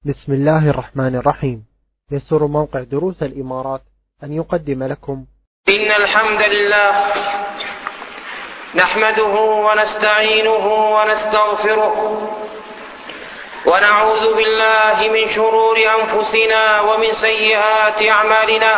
بسم الله الرحمن الرحيم. يسر موقع دروس الإمارات أن يقدم لكم إن الحمد لله نحمده ونستعينه ونستغفره ونعوذ بالله من شرور أنفسنا ومن سيئات أعمالنا.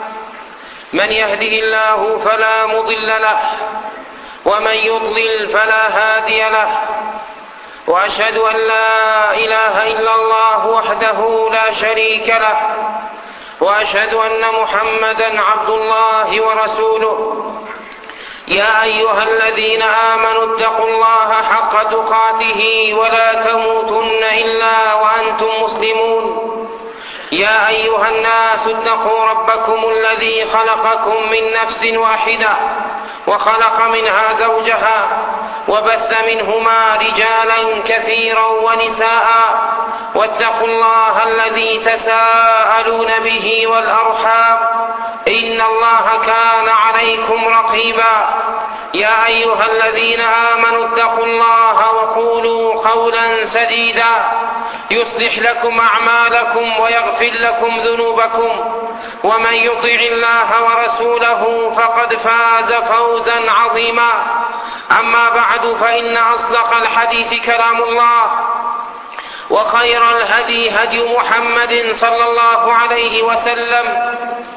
من يهده الله فلا مضل له ومن يضلل فلا هادي له، وأشهد أن لا إله إلا الله وحده لا شريك له، وأشهد أن محمدا عبد الله ورسوله. يا أيها الذين آمنوا اتقوا الله حق تقاته ولا تموتن إلا وأنتم مسلمون. يا أيها الناس اتقوا ربكم الذي خلقكم من نفس واحدة وخلق منها زوجها وبث منهما رجالا كثيرا ونساء، واتقوا الله الذي تساءلون به والأرحام إن الله كان عليكم رقيبا. يا أيها الذين آمنوا اتقوا الله وقولوا قولا سديدا يصلح لكم أعمالكم ويغفر لكم ذنوبكم، ومن يطع الله ورسوله فقد فاز فوزا عظيما. أما بعد، فإن أصدق الحديث كلام الله، وخير الهدي هدي محمد صلى الله عليه وسلم،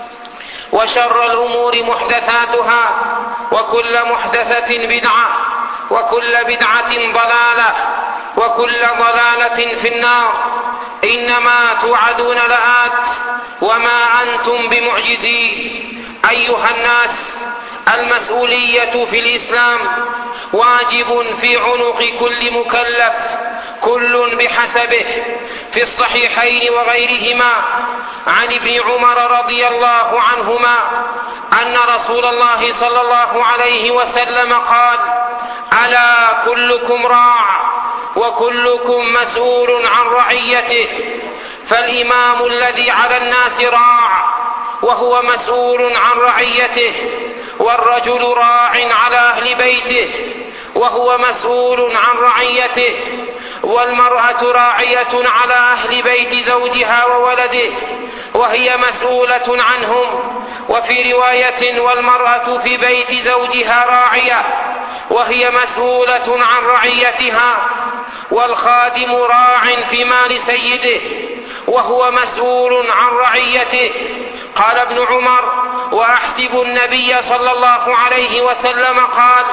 وشر الأمور محدثاتها، وكل محدثة بدعة، وكل بدعة ضلالة، وكل ضلالة في النار. إنما توعدون لآت وما أنتم بمعجزين. أيها الناس، المسؤولية في الإسلام واجب في عنق كل مكلف، كل بحسبه. في الصحيحين وغيرهما عن ابن عمر رضي الله عنهما أن رسول الله صلى الله عليه وسلم قال: ألا كلكم راع وكلكم مسؤول عن رعيته. فالإمام الذي على الناس راع وهو مسؤول عن رعيته، والرجل راع على أهل بيته وهو مسؤول عن رعيته، والمرأة راعية على أهل بيت زوجها وولده وهي مسؤولة عنهم. وفي رواية: والمرأة في بيت زوجها راعية وهي مسؤولة عن رعيتها. والخادم راع في مال سيده وهو مسؤول عن رعيته. قال ابن عمر: وأحسب النبي صلى الله عليه وسلم قال: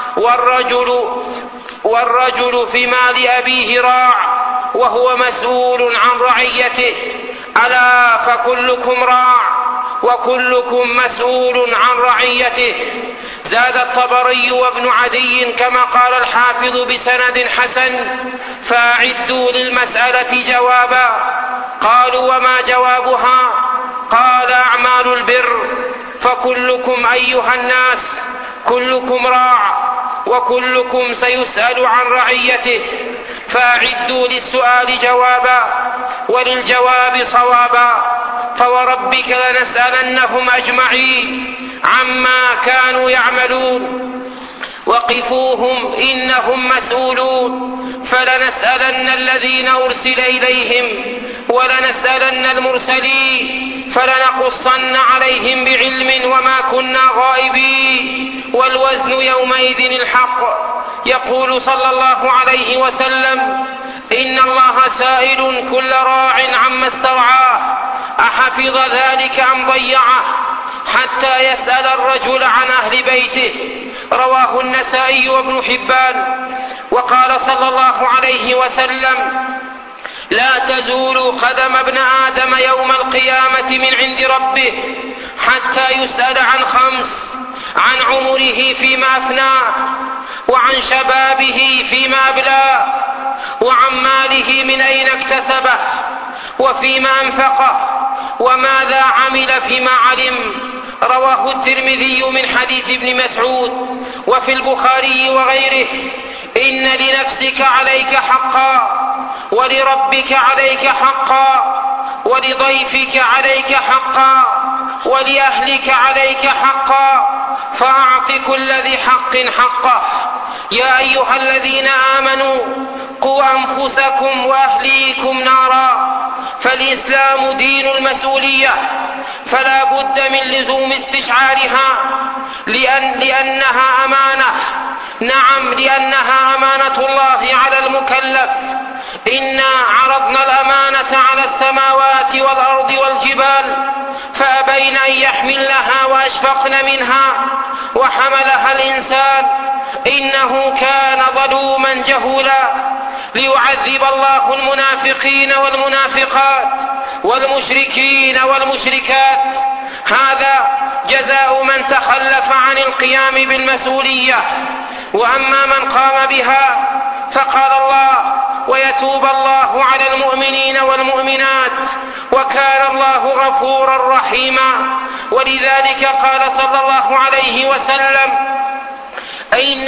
والرجل في مال أبيه راع وهو مسؤول عن رعيته. ألا فكلكم راع وكلكم مسؤول عن رعيته. زاد الطبري وابن عدي كما قال الحافظ بسند حسن: فأعدوا للمسألة جوابا. قالوا: وما جوابها؟ قال: أعمال البر. فكلكم أيها الناس كلكم راع وكلكم سيسأل عن رعيته، فأعدوا للسؤال جوابا وللجواب صوابا. فوربك لنسألنهم أجمعين عما كانوا يعملون، وقفوهم إنهم مسؤولون. فلنسألن الذين أرسل إليهم ولنسألن المرسلين، فلنقصن عليهم بعلم وما كنا غائبين، والوزن يومئذ الحق. يقول صلى الله عليه وسلم: إن الله سائل كل راع عما استرعاه أحفظ ذلك أم ضيعه، حتى يسأل الرجل عن أهل بيته. رواه النسائي وابن حبان. وقال صلى الله عليه وسلم: لا تزول قدم ابن آدم يوم القيامة من عند ربه حتى يسأل عن 5: عن عمره فيما أفناه، وعن شبابه فيما أبلاه، وعن ماله من أين اكتسبه، وفيما أنفقه، وماذا عمل فيما علم. رواه الترمذي من حديث ابن مسعود. وفي البخاري وغيره: إن لنفسك عليك حقا، ولربك عليك حقا، ولضيفك عليك حقا، ولأهلك عليك حقا، فأعط كل ذي حق حقه. يا أيها الذين آمنوا قوا أنفسكم وأهليكم نارا والإسلام دين المسؤولية، فلا بد من لزوم استشعارها لأنها أمانة. نعم، لأنها أمانة الله على المكلف. إنا عرضنا الأمانة على السماوات والأرض والجبال فأبين أن يحملنها وأشفقن منها وحملها الإنسان إنه كان ظلوما جهولا. ليعذب الله المنافقين والمنافقات والمشركين والمشركات. هذا جزاء من تخلف عن القيام بالمسؤولية. وأما من قام بها فقال الله: ويتوب الله على المؤمنين والمؤمنات وكان الله غفورا رحيما. ولذلك قال صلى الله عليه وسلم: إن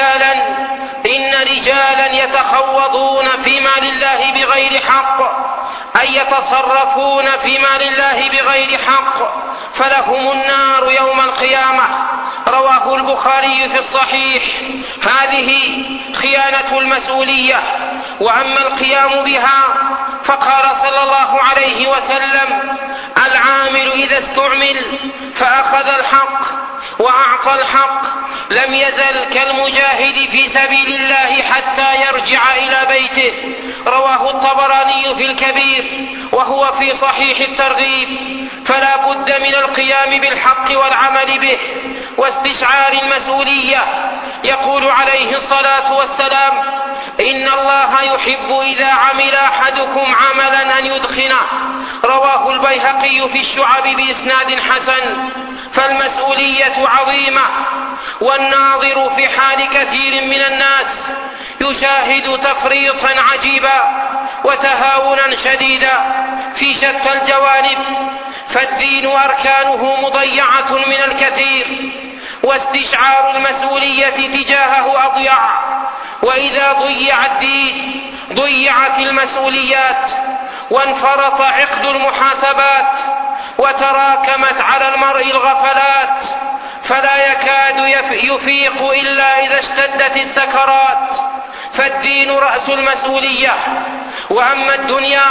رجالا يتخوضون في مال الله بغير حق، أي يتصرفون في مال الله بغير حق، فلهم النار يوم القيامة. رواه البخاري في الصحيح. هذه خيانة المسؤولية. وأما القيام بها فقال صلى الله عليه وسلم: العامل إذا استعمل فأخذ الحق وأعطى الحق لم يزل كالمجاهد في سبيل الله حتى يرجع إلى بيته. رواه الطبراني في الكبير وهو في صحيح الترغيب. فلا بد من القيام بالحق والعمل به واستشعار المسؤولية. يقول عليه الصلاة والسلام: إن الله يحب إذا عمل أحدكم عملا أن يدخنه. رواه البيهقي في الشعب بإسناد حسن. فالمسؤولية عظيمة، والناظر في حال كثير من الناس يشاهد تفريطا عجيبا وتهاونا شديدا في شتى الجوانب. فالدين أركانه مضيعة من الكثير، واستشعار المسؤولية تجاهه أضيع. وإذا ضيع الدين ضيعت المسؤوليات، وانفرط عقد المحاسبات، وتراكمت على المرء الغفلات، فلا يكاد يفيق إلا إذا اشتدت السكرات. فالدين رأس المسؤولية. وأما الدنيا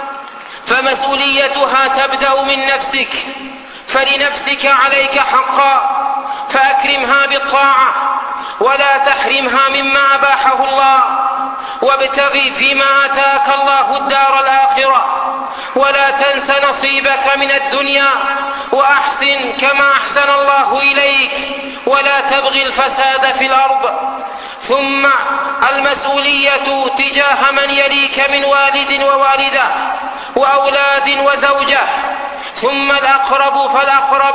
فمسؤوليتها تبدأ من نفسك، فلنفسك عليك حقا، فأكرمها بالطاعة ولا تحرمها مما أباحه الله، وابتغي فيما آتاك الله الدار الآخرة، ولا تنس نصيبك من الدنيا، وأحسن كما أحسن الله إليك، ولا تبغي الفساد في الأرض. ثم المسؤولية تجاه من يليك من والد ووالدة وأولاد وزوجة، ثم الأقرب فالأقرب،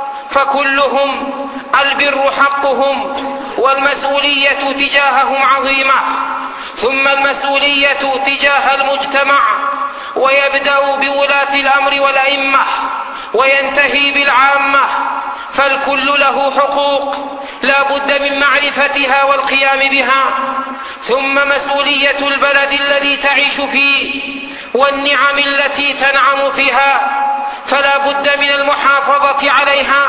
فكلهم البر حقهم، والمسؤولية تجاههم عظيمة. ثم المسؤولية تجاه المجتمع، ويبدأ بولاة الأمر والأئمة وينتهي بالعامة، فالكل له حقوق لا بد من معرفتها والقيام بها. ثم مسؤولية البلد الذي تعيش فيه والنعم التي تنعم فيها، فلا بد من المحافظة عليها،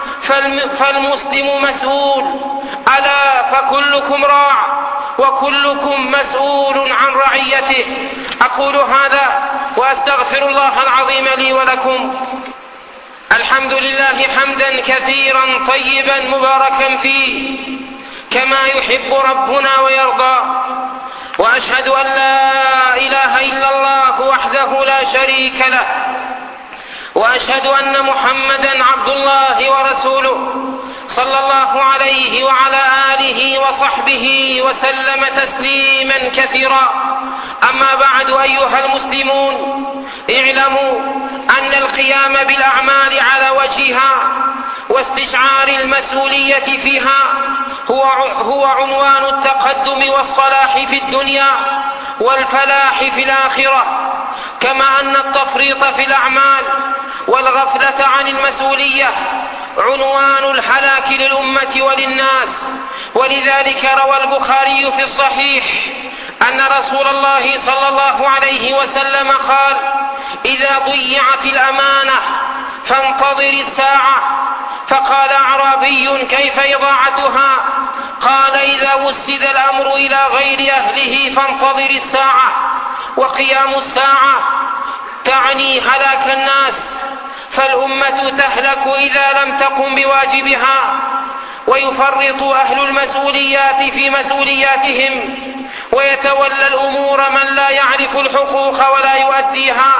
فالمسلم مسؤول. ألا فكلكم راع وكلكم مسؤول عن رعيته. أقول هذا وأستغفر الله العظيم لي ولكم. الحمد لله حمدا كثيرا طيبا مباركا فيه كما يحب ربنا ويرضى. وأشهد أن لا إله إلا الله وحده لا شريك له، وأشهد أن محمدا عبد الله ورسوله صلى الله عليه وعلى آله وصحبه وسلم تسليما كثيرا. أما بعد، أيها المسلمون، اعلموا أن القيام بالأعمال على وجهها واستشعار المسؤولية فيها هو عنوان التقدم والصلاح في الدنيا والفلاح في الآخرة، كما أن التفريط في الأعمال والغفلة عن المسؤولية عنوان الهلاك للأمة وللناس. ولذلك روى البخاري في الصحيح أن رسول الله صلى الله عليه وسلم قال: إذا ضيعت الأمانة فانتظر الساعة. فقال أعرابي: كيف إضاعتها؟ قال: إذا وسد الأمر إلى غير أهله فانتظر الساعة. وقيام الساعة تعني الناس، فالأمة تهلك إذا لم تقم بواجبها، ويفرط أهل المسؤوليات في مسؤولياتهم، ويتولى الأمور من لا يعرف الحقوق ولا يؤديها.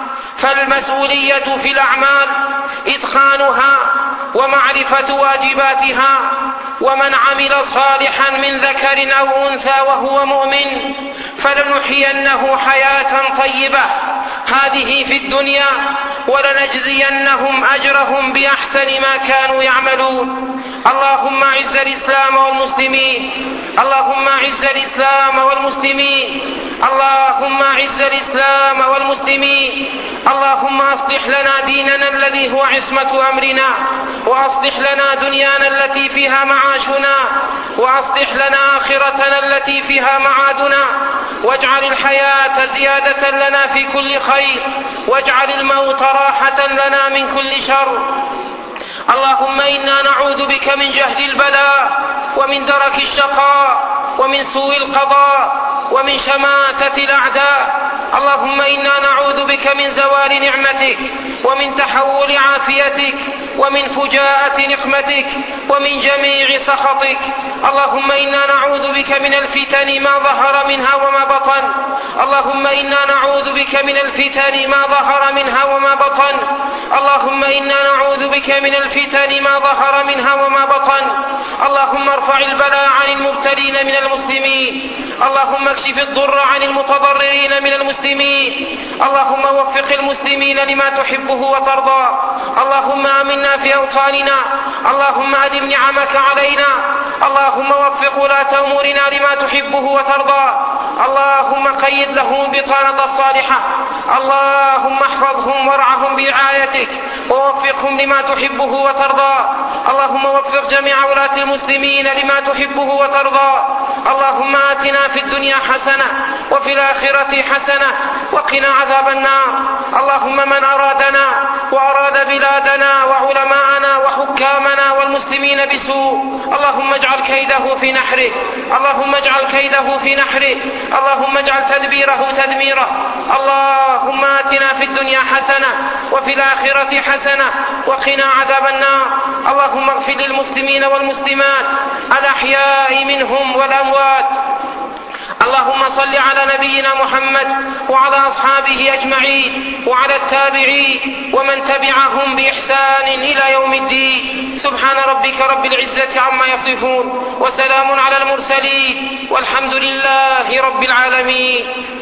فالمسؤولية في الأعمال إتقانها ومعرفة واجباتها. ومن عمل صالحا من ذكر أو أنثى وهو مؤمن فلنحيينه حياة طيبة هذه في الدنيا، ولنجزينهم أجرهم بأحسن ما كانوا يعملون. اللهم أعز الإسلام والمسلمين، اللهم أعز الإسلام والمسلمين، اللهم أعز الإسلام والمسلمين. اللهم أصلح لنا ديننا الذي هو عصمة أمرنا، وأصلح لنا دنيانا التي فيها معاشنا، وأصلح لنا آخرتنا التي فيها معادنا، واجعل الحياة زيادة لنا في كل خير، واجعل الموت راحة لنا من كل شر. اللهم إنا نعوذ بك من جهد البلاء، ومن درك الشقاء، ومن سوء القضاء، ومن شماتة الأعداء. اللهم إنا نعوذ بك من زوال نعمتك، ومن تحول عافيتك، ومن فجاءة نقمتك، ومن جميع سخطك. اللهم إنا نعوذ بك من الفتن ما ظهر منها وما بطن، اللهم إنا نعوذ بك من الفتن ما ظهر منها وما بطن، اللهم إنا نعوذ بك من الفتن ما ظهر منها وما بطن. اللهم ارفع البلاء عن المبتلين من المسلمين، اللهم اكشف الضر عن المتضررين من المسلمين، اللهم وفق المسلمين لما تحبه وترضى. اللهم آمنا في أوطاننا، اللهم أدم نعمك علينا، اللهم وفق ولاة أمورنا لما تحبه وترضى. اللهم قيد لهم البطانة الصالحة، اللهم احفظهم وارعهم برعايتك، ووفقهم لما تحبه وترضى. اللهم وفق جميع ولاة المسلمين لما تحبه وترضى. اللهم آتنا في الدنيا حسنة وفي الآخرة حسنة وقنا عذاب النار. اللهم من أرادنا وأراد بلادنا وعلماءنا وحكامنا والمسلمين بسوء، اللهم اجعل كيده في نحره، اللهم اجعل كيده في نحره، اللهم اجعل تدبيره تدميره. اللهم آتنا في الدنيا حسنة وفي الآخرة حسنة وقنا عذاب النار. اللهم اغفر للمسلمين والمسلمات الأحياء منهم والأموات. اللهم صل على نبينا محمد وعلى أصحابه أجمعين وعلى التابعين ومن تبعهم بإحسان إلى يوم الدين. سبحان ربك رب العزة عما يصفون، وسلام على المرسلين، والحمد لله رب العالمين.